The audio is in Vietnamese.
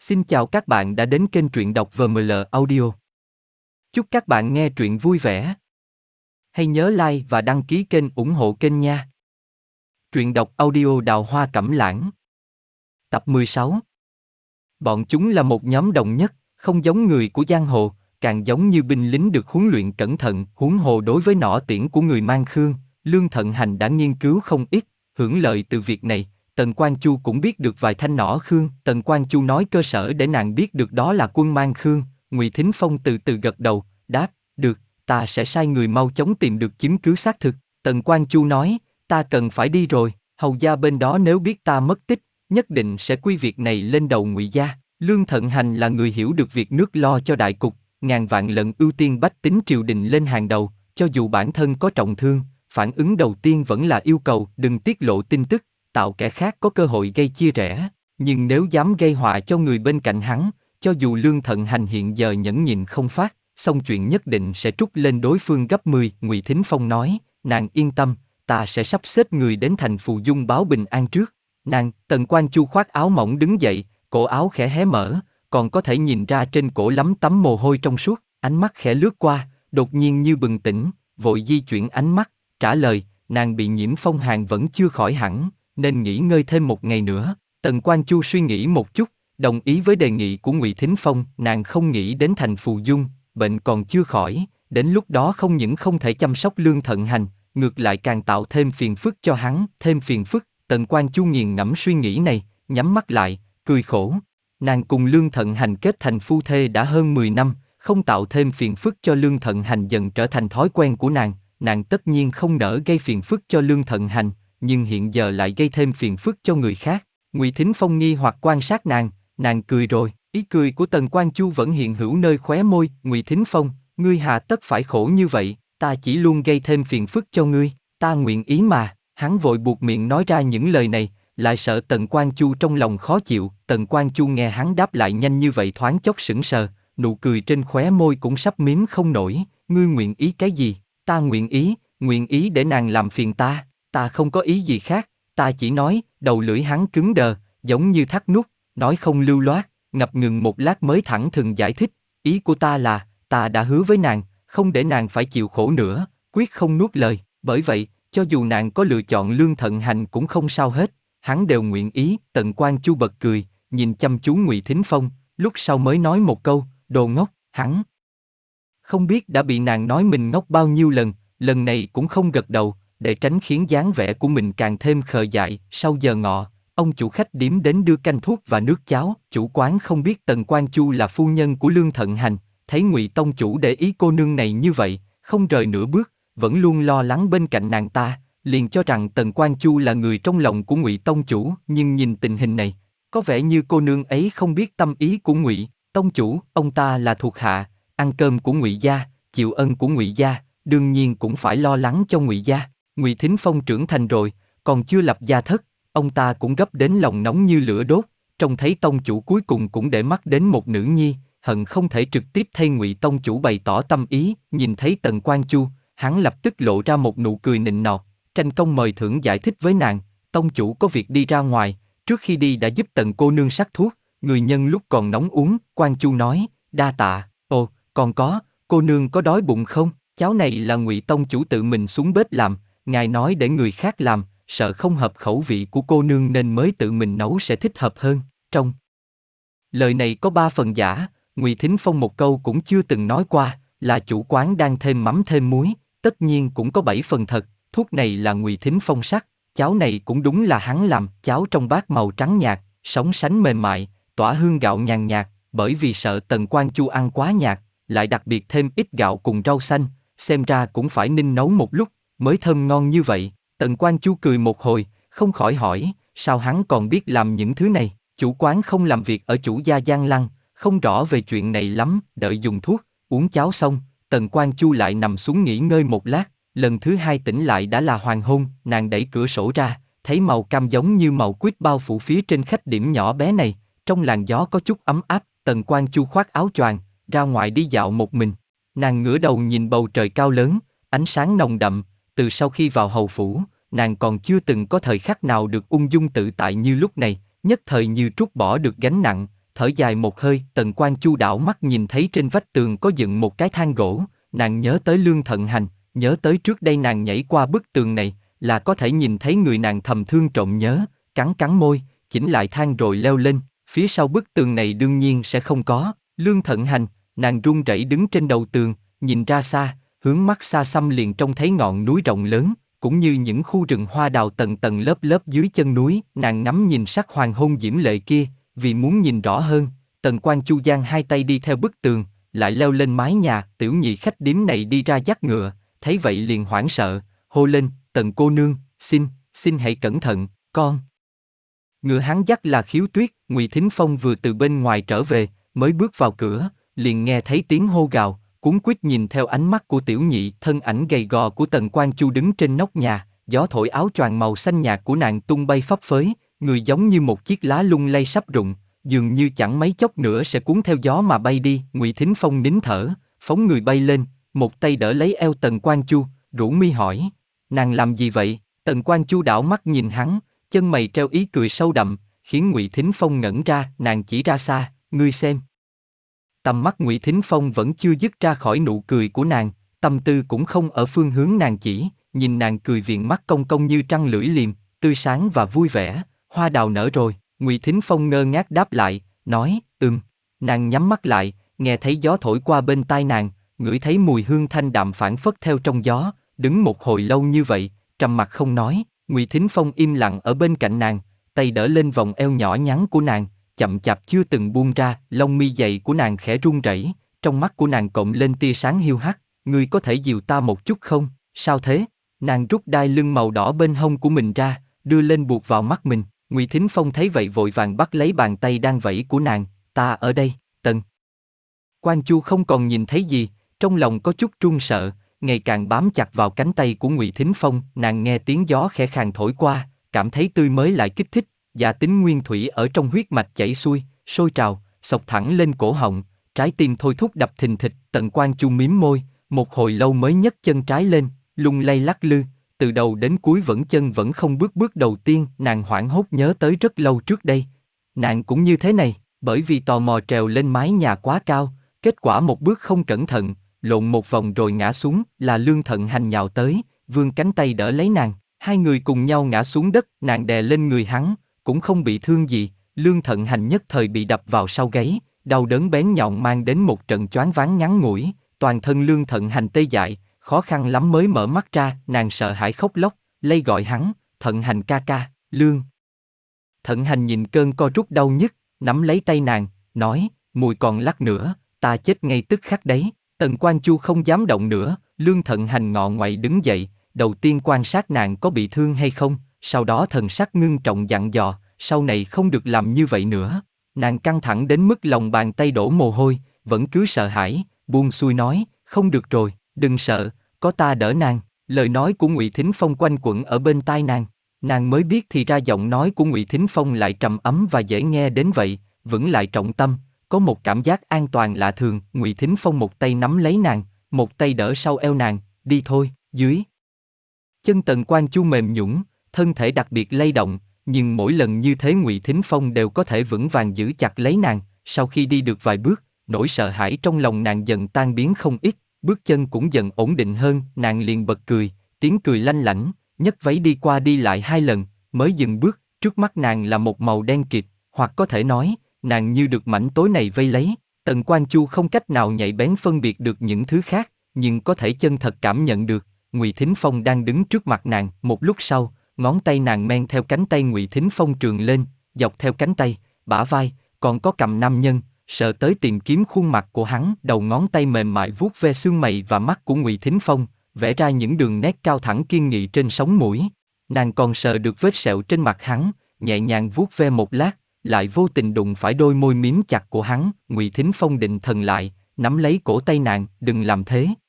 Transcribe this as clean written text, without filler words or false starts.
Xin chào các bạn đã đến kênh truyện đọc VML Audio. Chúc các bạn nghe truyện vui vẻ. Hãy nhớ like và đăng ký kênh ủng hộ kênh nha. Truyện đọc audio Đào Hoa Cẩm Lãng. Tập 16. Bọn chúng là một nhóm đồng nhất, không giống người của giang hồ, càng giống như binh lính được huấn luyện cẩn thận. Huống hồ đối với nỏ tiễn của người Mang Khương, Lương Thận Hành đã nghiên cứu không ít, hưởng lợi từ việc này. Tần Quan Chu cũng biết được vài thanh nỏ Khương. Tần Quan Chu nói cơ sở để nàng biết được đó là quân Mang Khương. Ngụy Thính Phong từ từ gật đầu, đáp, được, ta sẽ sai người mau chóng tìm được chứng cứ xác thực. Tần Quan Chu nói, ta cần phải đi rồi, hầu gia bên đó nếu biết ta mất tích, nhất định sẽ quy việc này lên đầu Ngụy gia. Lương Thận Hành là người hiểu được việc nước lo cho đại cục, ngàn vạn lần ưu tiên bách tính triều đình lên hàng đầu, cho dù bản thân có trọng thương, phản ứng đầu tiên vẫn là yêu cầu đừng tiết lộ tin tức, tạo kẻ khác có cơ hội gây chia rẽ. Nhưng nếu dám gây họa cho người bên cạnh hắn, cho dù Lương Thận Hành hiện giờ nhẫn nhịn không phát, xong chuyện nhất định sẽ trút lên đối phương gấp 10. Ngụy Thính Phong nói, nàng yên tâm, ta sẽ sắp xếp người đến thành Phù Dung báo bình an trước. Nàng, Tần Quan Chu khoác áo mỏng đứng dậy, cổ áo khẽ hé mở, còn có thể nhìn ra trên cổ lấm tấm mồ hôi trong suốt, ánh mắt khẽ lướt qua, đột nhiên như bừng tỉnh, vội di chuyển ánh mắt, trả lời, nàng bị nhiễm phong hàn vẫn chưa khỏi hẳn, nên nghỉ ngơi thêm một ngày nữa. Tần Quan Chu suy nghĩ một chút, đồng ý với đề nghị của Ngụy Thính Phong. Nàng không nghĩ đến thành Phù Dung, bệnh còn chưa khỏi, đến lúc đó không những không thể chăm sóc Lương Thận Hành, ngược lại càng tạo thêm phiền phức cho hắn. Thêm phiền phức? Tần Quan Chu nghiền ngẫm suy nghĩ này, nhắm mắt lại, cười khổ. Nàng cùng Lương Thận Hành kết thành phu thê đã hơn 10 năm, không tạo thêm phiền phức cho Lương Thận Hành dần trở thành thói quen của nàng. Nàng tất nhiên không nỡ gây phiền phức cho Lương Thận Hành, nhưng hiện giờ lại gây thêm phiền phức cho người khác. Ngụy Thính Phong nghi hoặc quan sát nàng cười rồi, ý cười của Tần Quan Chu vẫn hiện hữu nơi khóe môi. Ngụy Thính Phong, ngươi hà tất phải khổ như vậy, ta chỉ luôn gây thêm phiền phức cho ngươi, ta nguyện ý mà. Hắn vội buộc miệng nói ra những lời này, lại sợ Tần Quan Chu trong lòng khó chịu. Tần Quan Chu nghe hắn đáp lại nhanh như vậy thoáng chốc sững sờ, nụ cười trên khóe môi cũng sắp mím không nổi. Ngươi nguyện ý cái gì? Ta nguyện ý để nàng làm phiền ta, ta không có ý gì khác, ta chỉ nói. Đầu lưỡi hắn cứng đờ, giống như thắt nút, nói không lưu loát, ngập ngừng một lát mới thẳng thừng giải thích, ý của ta là, ta đã hứa với nàng, không để nàng phải chịu khổ nữa, quyết không nuốt lời, bởi vậy, cho dù nàng có lựa chọn Lương Thận Hành cũng không sao hết, hắn đều nguyện ý. Tần Quan Chu bật cười, nhìn chăm chú Ngụy Thính Phong, lúc sau mới nói một câu, đồ ngốc. Hắn không biết đã bị nàng nói mình ngốc bao nhiêu lần, lần này cũng không gật đầu, để tránh khiến dáng vẻ của mình càng thêm khờ dại. Sau giờ ngọ, ông chủ khách điếm đến đưa canh thuốc và nước cháo. Chủ quán không biết Tần Quan Chu là phu nhân của Lương Thận Hành, thấy Ngụy tông chủ để ý cô nương này như vậy, không rời nửa bước, vẫn luôn lo lắng bên cạnh nàng ta, liền cho rằng Tần Quan Chu là người trong lòng của Ngụy tông chủ. Nhưng nhìn tình hình này, có vẻ như cô nương ấy không biết tâm ý của Ngụy tông chủ. Ông ta là thuộc hạ, ăn cơm của Ngụy gia, chịu ân của Ngụy gia, đương nhiên cũng phải lo lắng cho Ngụy gia. Ngụy Thính Phong trưởng thành rồi, còn chưa lập gia thất, ông ta cũng gấp đến lòng nóng như lửa đốt. Trông thấy tông chủ cuối cùng cũng để mắt đến một nữ nhi, hận không thể trực tiếp thay Ngụy tông chủ bày tỏ tâm ý. Nhìn thấy Tần Quan Chu, hắn lập tức lộ ra một nụ cười nịnh nọt, tranh công mời thưởng giải thích với nàng, tông chủ có việc đi ra ngoài, trước khi đi đã giúp Tần cô nương sắc thuốc, người nhân lúc còn nóng uống. Quan Chu nói, đa tạ. Ồ, còn có, cô nương có đói bụng không? Cháo này là Ngụy tông chủ tự mình xuống bếp làm, ngài nói để người khác làm, sợ không hợp khẩu vị của cô nương nên mới tự mình nấu sẽ thích hợp hơn. Trong lời này có 3 phần giả, Ngụy Thính Phong một câu cũng chưa từng nói qua, là chủ quán đang thêm mắm thêm muối, tất nhiên cũng có 7 phần thật. Thuốc này là Ngụy Thính Phong sắc, cháo này cũng đúng là hắn làm. Cháo trong bát màu trắng nhạt, sóng sánh mềm mại, tỏa hương gạo nhàn nhạt, bởi vì sợ Tần Quan Chu ăn quá nhạt, lại đặc biệt thêm ít gạo cùng rau xanh, xem ra cũng phải ninh nấu một lúc mới thơm ngon như vậy. Tần Quan Chu cười một hồi, không khỏi hỏi, sao hắn còn biết làm những thứ này? Chủ quán không làm việc ở chủ gia Giang Lăng, không rõ về chuyện này lắm. Đợi dùng thuốc, uống cháo xong, Tần Quan Chu lại nằm xuống nghỉ ngơi một lát. Lần thứ 2 tỉnh lại đã là hoàng hôn. Nàng đẩy cửa sổ ra, thấy màu cam giống như màu quýt bao phủ phía trên khách điểm nhỏ bé này. Trong làn gió có chút ấm áp. Tần Quan Chu khoác áo choàng, ra ngoài đi dạo một mình. Nàng ngửa đầu nhìn bầu trời cao lớn, ánh sáng nồng đậm. Từ sau khi vào hầu phủ, nàng còn chưa từng có thời khắc nào được ung dung tự tại như lúc này, nhất thời như trút bỏ được gánh nặng, thở dài một hơi. Tần Quan Chu đảo mắt nhìn thấy trên vách tường có dựng một cái thang gỗ, nàng nhớ tới Lương Thận Hành, nhớ tới trước đây nàng nhảy qua bức tường này, là có thể nhìn thấy người nàng thầm thương trộm nhớ, cắn cắn môi, chỉnh lại thang rồi leo lên, phía sau bức tường này đương nhiên sẽ không có Lương Thận Hành. Nàng run rẩy đứng trên đầu tường, nhìn ra xa, hướng mắt xa xăm liền trông thấy ngọn núi rộng lớn, cũng như những khu rừng hoa đào tầng tầng lớp lớp dưới chân núi. Nàng ngắm nhìn sắc hoàng hôn diễm lệ kia, vì muốn nhìn rõ hơn, Tần Quan Chu giang hai tay đi theo bức tường, lại leo lên mái nhà. Tiểu nhị khách điếm này đi ra dắt ngựa, thấy vậy liền hoảng sợ, hô lên, Tần cô nương, xin hãy cẩn thận, con. Ngựa hắn dắt là Khiếu Tuyết. Ngụy Thính Phong vừa từ bên ngoài trở về, mới bước vào cửa, liền nghe thấy tiếng hô gào, cuống quýt nhìn theo ánh mắt của tiểu nhị. Thân ảnh gầy gò của Tần Quan Chu đứng trên nóc nhà, gió thổi áo choàng màu xanh nhạt của nàng tung bay phấp phới, người giống như một chiếc lá lung lay sắp rụng, dường như chẳng mấy chốc nữa sẽ cuốn theo gió mà bay đi. Ngụy Thính Phong nín thở, phóng người bay lên, một tay đỡ lấy eo Tần Quan Chu, rũ mi hỏi, nàng làm gì vậy? Tần Quan Chu đảo mắt nhìn hắn, chân mày treo ý cười sâu đậm, khiến Ngụy Thính Phong ngẩn ra. Nàng chỉ ra xa, ngươi xem. Tầm mắt Ngụy Thính Phong vẫn chưa dứt ra khỏi nụ cười của nàng, tâm tư cũng không ở phương hướng nàng chỉ, nhìn nàng cười viền mắt cong cong như trăng lưỡi liềm, tươi sáng và vui vẻ. Hoa đào nở rồi. Ngụy Thính Phong ngơ ngác đáp lại, nói, Nàng nhắm mắt lại, nghe thấy gió thổi qua bên tai nàng, ngửi thấy mùi hương thanh đạm phảng phất theo trong gió, đứng một hồi lâu như vậy, trầm mặc không nói. Ngụy Thính Phong im lặng ở bên cạnh nàng, tay đỡ lên vòng eo nhỏ nhắn của nàng, chậm chạp chưa từng buông ra. Lông mi dày của nàng khẽ run rẩy, trong mắt của nàng cộng lên tia sáng hiu hắt. Ngươi có thể dìu ta một chút không? Sao thế? Nàng rút đai lưng màu đỏ bên hông của mình ra, đưa lên buộc vào mắt mình. Ngụy Thính Phong thấy vậy vội vàng bắt lấy bàn tay đang vẫy của nàng, ta ở đây. Tần Quan Chu không còn nhìn thấy gì, trong lòng có chút run sợ, ngày càng bám chặt vào cánh tay của Ngụy Thính Phong. Nàng nghe tiếng gió khẽ khàng thổi qua, cảm thấy tươi mới lại kích thích, dạ tính nguyên thủy ở trong huyết mạch chảy xuôi, sôi trào, xộc thẳng lên cổ họng, trái tim thôi thúc đập thình thịch. Tần Quan Chu mím môi, một hồi lâu mới nhấc chân trái lên, lung lay lắc lư, từ đầu đến cuối chân vẫn không bước đầu tiên. Nàng hoảng hốt nhớ tới rất lâu trước đây, nàng cũng như thế này, bởi vì tò mò trèo lên mái nhà quá cao, kết quả một bước không cẩn thận, lộn một vòng rồi ngã xuống. Là Lương Thận Hành nhào tới, vươn cánh tay đỡ lấy nàng, hai người cùng nhau ngã xuống đất. Nàng đè lên người hắn, cũng không bị thương gì. Lương Thận Hành nhất thời bị đập vào sau gáy, đau đớn bén nhọn mang đến một trận choáng váng ngắn ngủi, toàn thân Lương Thận Hành tê dại, khó khăn lắm mới mở mắt ra. Nàng sợ hãi khóc lóc, lay gọi hắn, Thận Hành ca ca. Lương Thận Hành nhìn cơn co rút đau nhức, nắm lấy tay nàng, nói, mùi còn lắc nữa, ta chết ngay tức khắc đấy. Tần Quan Chu không dám động nữa. Lương Thận Hành ngọ ngoậy đứng dậy, đầu tiên quan sát nàng có bị thương hay không, sau đó thần sắc ngưng trọng dặn dò, sau này không được làm như vậy nữa. Nàng căng thẳng đến mức lòng bàn tay đổ mồ hôi, vẫn cứ sợ hãi, buông xuôi nói, không được rồi, đừng sợ, có ta đỡ nàng. Lời nói của Ngụy Thính Phong quanh quẩn ở bên tai nàng, nàng mới biết thì ra giọng nói của Ngụy Thính Phong lại trầm ấm và dễ nghe đến vậy, vững lại trọng tâm, có một cảm giác an toàn lạ thường. Ngụy Thính Phong một tay nắm lấy nàng, một tay đỡ sau eo nàng, đi thôi. Dưới chân Tần Quan Chu mềm nhũn, thân thể đặc biệt lay động, nhưng mỗi lần như thế Ngụy Thính Phong đều có thể vững vàng giữ chặt lấy nàng. Sau khi đi được vài bước, nỗi sợ hãi trong lòng nàng dần tan biến không ít, bước chân cũng dần ổn định hơn. Nàng liền bật cười, tiếng cười lanh lảnh, nhấc váy đi qua đi lại 2 lần, mới dừng bước. Trước mắt nàng là một màu đen kịt, hoặc có thể nói, nàng như được mảnh tối này vây lấy. Tần Quan Chu không cách nào nhạy bén phân biệt được những thứ khác, nhưng có thể chân thật cảm nhận được, Ngụy Thính Phong đang đứng trước mặt nàng. Một lúc sau, ngón tay nàng men theo cánh tay Ngụy Thính Phong trườn lên, dọc theo cánh tay, bả vai, còn có cằm nam nhân, sờ tới tìm kiếm khuôn mặt của hắn. Đầu ngón tay mềm mại vuốt ve xương mày và mắt của Ngụy Thính Phong, vẽ ra những đường nét cao thẳng kiên nghị trên sống mũi. Nàng còn sờ được vết sẹo trên mặt hắn, nhẹ nhàng vuốt ve một lát, lại vô tình đụng phải đôi môi mím chặt của hắn. Ngụy Thính Phong định thần lại, nắm lấy cổ tay nàng, đừng làm thế.